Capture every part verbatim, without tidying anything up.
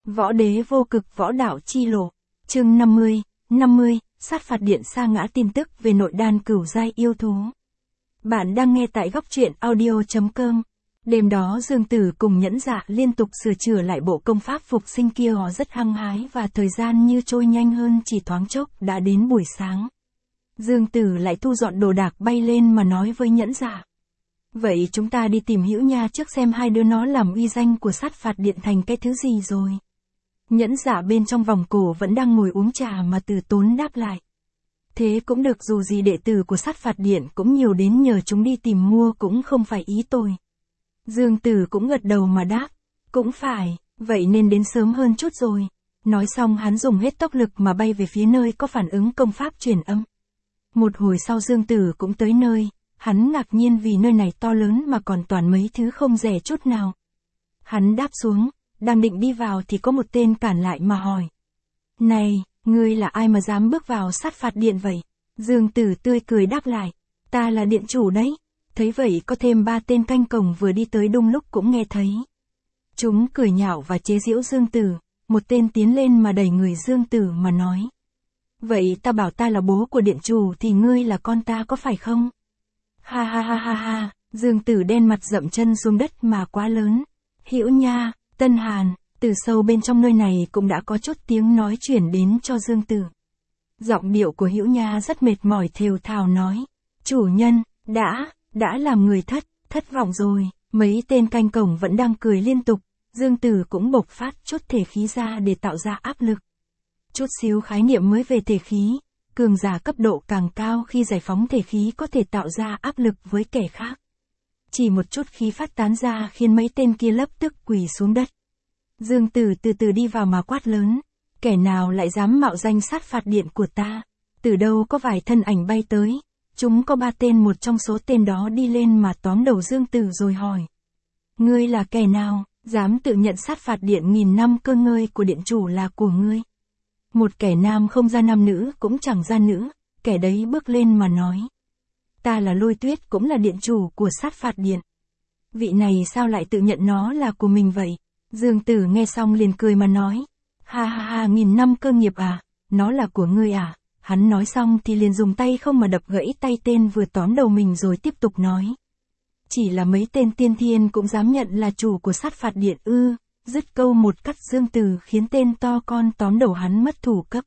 Võ đế vô cực võ đạo chi lộ. Chương năm mươi, năm mươi, sát phạt điện sa ngã tin tức về nội đan cửu giai yêu thú. Bạn đang nghe tại góc truyện audio.com. Đêm đó Dương Tử cùng Nhẫn Dạ liên tục sửa chữa lại bộ công pháp phục sinh kia, họ rất hăng hái và thời gian như trôi nhanh hơn chỉ thoáng chốc đã đến buổi sáng. Dương Tử lại thu dọn đồ đạc bay lên mà nói với Nhẫn Dạ. Vậy chúng ta đi tìm Hữu Nha trước xem hai đứa nó làm uy danh của sát phạt điện thành cái thứ gì rồi. Nhẫn Dạ bên trong vòng cổ vẫn đang ngồi uống trà mà Từ Tốn đáp lại. Thế cũng được, dù gì đệ tử của sát phạt điện cũng nhiều đến nhờ chúng đi tìm mua cũng không phải ý tôi. Dương Tử cũng gật đầu mà đáp. Cũng phải, vậy nên đến sớm hơn chút rồi. Nói xong hắn dùng hết tốc lực mà bay về phía nơi có phản ứng công pháp truyền âm. Một hồi sau Dương Tử cũng tới nơi, hắn ngạc nhiên vì nơi này to lớn mà còn toàn mấy thứ không rẻ chút nào. Hắn đáp xuống, đang định đi vào thì có một tên cản lại mà hỏi. Này, ngươi là ai mà dám bước vào sát phạt điện vậy? Dương Tử tươi cười đáp lại. Ta là điện chủ đấy. Thấy vậy có thêm ba tên canh cổng vừa đi tới đúng lúc cũng nghe thấy. Chúng cười nhạo và chế giễu Dương Tử, một tên tiến lên mà đẩy người Dương Tử mà nói. Vậy ta bảo ta là bố của điện chủ thì ngươi là con ta có phải không? Ha ha ha ha ha, Dương Tử đen mặt dậm chân xuống đất mà quá lớn. Hữu Nha, Tân Hàn, từ sâu bên trong nơi này cũng đã có chút tiếng nói chuyển đến cho Dương Tử. Giọng điệu của Hữu Nha rất mệt mỏi thều thào nói. Chủ nhân, đã, đã làm người thất, thất vọng rồi. Mấy tên canh cổng vẫn đang cười liên tục, Dương Tử cũng bộc phát chút thể khí ra để tạo ra áp lực. Chút xíu khái niệm mới về thể khí, cường giả cấp độ càng cao khi giải phóng thể khí có thể tạo ra áp lực với kẻ khác. Chỉ một chút khí phát tán ra khiến mấy tên kia lập tức quỳ xuống đất. Dương Tử từ từ đi vào mà quát lớn. Kẻ nào lại dám mạo danh sát phạt điện của ta? Từ đâu có vài thân ảnh bay tới. Chúng có ba tên, một trong số tên đó đi lên mà tóm đầu Dương Tử rồi hỏi. Ngươi là kẻ nào, dám tự nhận sát phạt điện nghìn năm cơ ngơi của điện chủ là của ngươi? Một kẻ nam không ra nam nữ cũng chẳng ra nữ, kẻ đấy bước lên mà nói. Ta là Lôi Tuyết, cũng là điện chủ của sát phạt điện. Vị này sao lại tự nhận nó là của mình vậy? Dương Tử nghe xong liền cười mà nói. Ha ha ha, nghìn năm cơ nghiệp à, nó là của ngươi à? Hắn nói xong thì liền dùng tay không mà đập gãy tay tên vừa tóm đầu mình rồi tiếp tục nói. Chỉ là mấy tên tiên thiên cũng dám nhận là chủ của sát phạt điện ư? Dứt câu một cắt Dương Tử khiến tên to con tóm đầu hắn mất thủ cấp.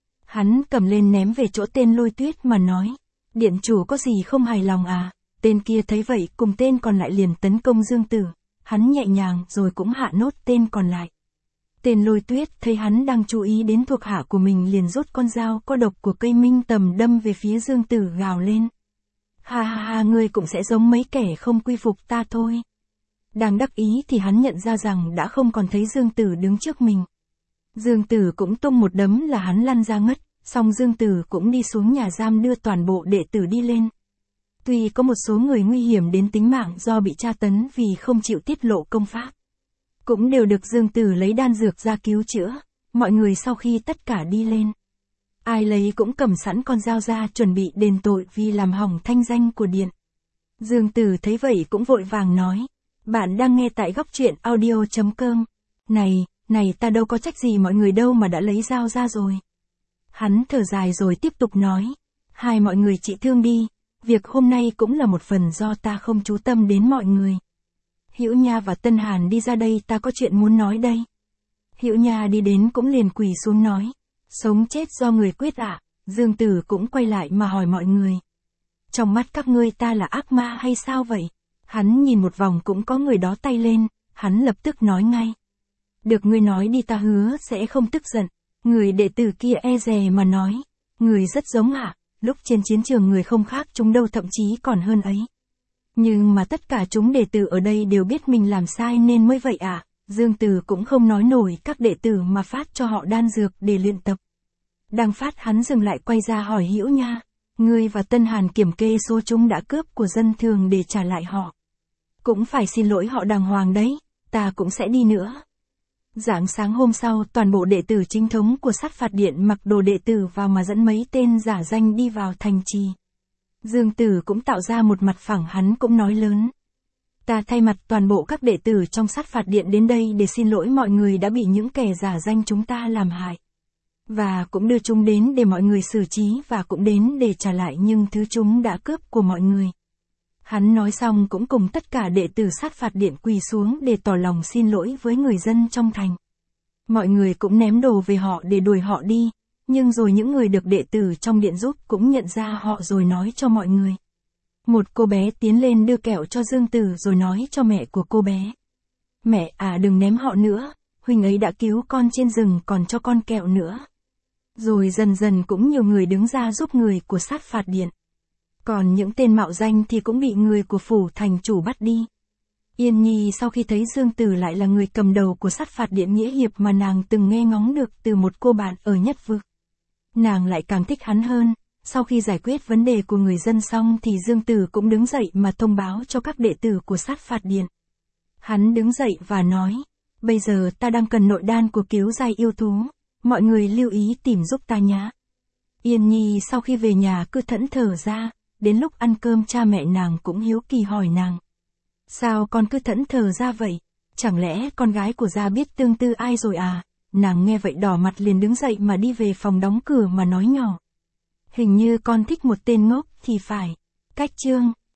Hắn cầm lên ném về chỗ tên Lôi Tuyết mà nói. Điện chủ có gì không hài lòng à? Tên kia thấy vậy cùng tên còn lại liền tấn công Dương Tử. Hắn nhẹ nhàng rồi cũng hạ nốt tên còn lại. Tên Lôi Tuyết thấy hắn đang chú ý đến thuộc hạ của mình liền rút con dao có độc của cây minh tầm đâm về phía Dương Tử gào lên. Ha ha ha, ngươi cũng sẽ giống mấy kẻ không quy phục ta thôi. Đang đắc ý thì hắn nhận ra rằng đã không còn thấy Dương Tử đứng trước mình. Dương Tử cũng tung một đấm là hắn lăn ra ngất, xong Dương Tử cũng đi xuống nhà giam đưa toàn bộ đệ tử đi lên. Tuy có một số người nguy hiểm đến tính mạng do bị tra tấn vì không chịu tiết lộ công pháp, cũng đều được Dương Tử lấy đan dược ra cứu chữa. Mọi người sau khi tất cả đi lên, ai lấy cũng cầm sẵn con dao ra chuẩn bị đền tội vì làm hỏng thanh danh của điện. Dương Tử thấy vậy cũng vội vàng nói. Bạn đang nghe tại góc truyện audio.com. Này, này ta đâu có trách gì mọi người đâu mà đã lấy dao ra rồi. Hắn thở dài rồi tiếp tục nói. Hai mọi người trị thương đi, việc hôm nay cũng là một phần do ta không chú tâm đến mọi người. Hữu Nha và Tân Hàn đi ra đây, ta có chuyện muốn nói đây. Hữu Nha đi đến cũng liền quỳ xuống nói. Sống chết do người quyết ạ. À? Dương Tử cũng quay lại mà hỏi mọi người. Trong mắt các ngươi ta là ác ma hay sao vậy? Hắn nhìn một vòng cũng có người đó tay lên, hắn lập tức nói ngay. Được, ngươi nói đi, ta hứa sẽ không tức giận. Người đệ tử kia e dè mà nói. Người rất giống ạ, à? Lúc trên chiến trường người không khác chúng đâu, thậm chí còn hơn ấy. Nhưng mà tất cả chúng đệ tử ở đây đều biết mình làm sai nên mới vậy ạ. À? Dương Tử cũng không nói nổi các đệ tử mà phát cho họ đan dược để luyện tập. Đang phát hắn dừng lại quay ra hỏi Hữu Nha. Ngươi và Tân Hàn kiểm kê số chúng đã cướp của dân thường để trả lại họ. Cũng phải xin lỗi họ đàng hoàng đấy, ta cũng sẽ đi nữa. Rạng sáng hôm sau, toàn bộ đệ tử chính thống của sát phạt điện mặc đồ đệ tử vào mà dẫn mấy tên giả danh đi vào thành trì. Dương Tử cũng tạo ra một mặt phẳng, hắn cũng nói lớn. Ta thay mặt toàn bộ các đệ tử trong sát phạt điện đến đây để xin lỗi mọi người đã bị những kẻ giả danh chúng ta làm hại. Và cũng đưa chúng đến để mọi người xử trí và cũng đến để trả lại những thứ chúng đã cướp của mọi người. Hắn nói xong cũng cùng tất cả đệ tử sát phạt điện quỳ xuống để tỏ lòng xin lỗi với người dân trong thành. Mọi người cũng ném đồ về họ để đuổi họ đi, nhưng rồi những người được đệ tử trong điện giúp cũng nhận ra họ rồi nói cho mọi người. Một cô bé tiến lên đưa kẹo cho Dương Tử rồi nói cho mẹ của cô bé. Mẹ à, đừng ném họ nữa, huynh ấy đã cứu con trên rừng còn cho con kẹo nữa. Rồi dần dần cũng nhiều người đứng ra giúp người của sát phạt điện. Còn những tên mạo danh thì cũng bị người của phủ thành chủ bắt đi. Yên Nhi sau khi thấy Dương Tử lại là người cầm đầu của sát phạt điện nghĩa hiệp mà nàng từng nghe ngóng được từ một cô bạn ở Nhất Vực, nàng lại càng thích hắn hơn. Sau khi giải quyết vấn đề của người dân xong thì Dương Tử cũng đứng dậy mà thông báo cho các đệ tử của sát phạt điện. Hắn đứng dậy và nói, bây giờ ta đang cần nội đan của cứu giai yêu thú, mọi người lưu ý tìm giúp ta nhé. Yên Nhi sau khi về nhà cứ thẫn thờ ra, đến lúc ăn cơm cha mẹ nàng cũng hiếu kỳ hỏi nàng. Sao con cứ thẫn thờ ra vậy? Chẳng lẽ con gái của gia biết tương tư ai rồi à? Nàng nghe vậy đỏ mặt liền đứng dậy mà đi về phòng đóng cửa mà nói nhỏ. Hình như con thích một tên ngốc thì phải. Cách chương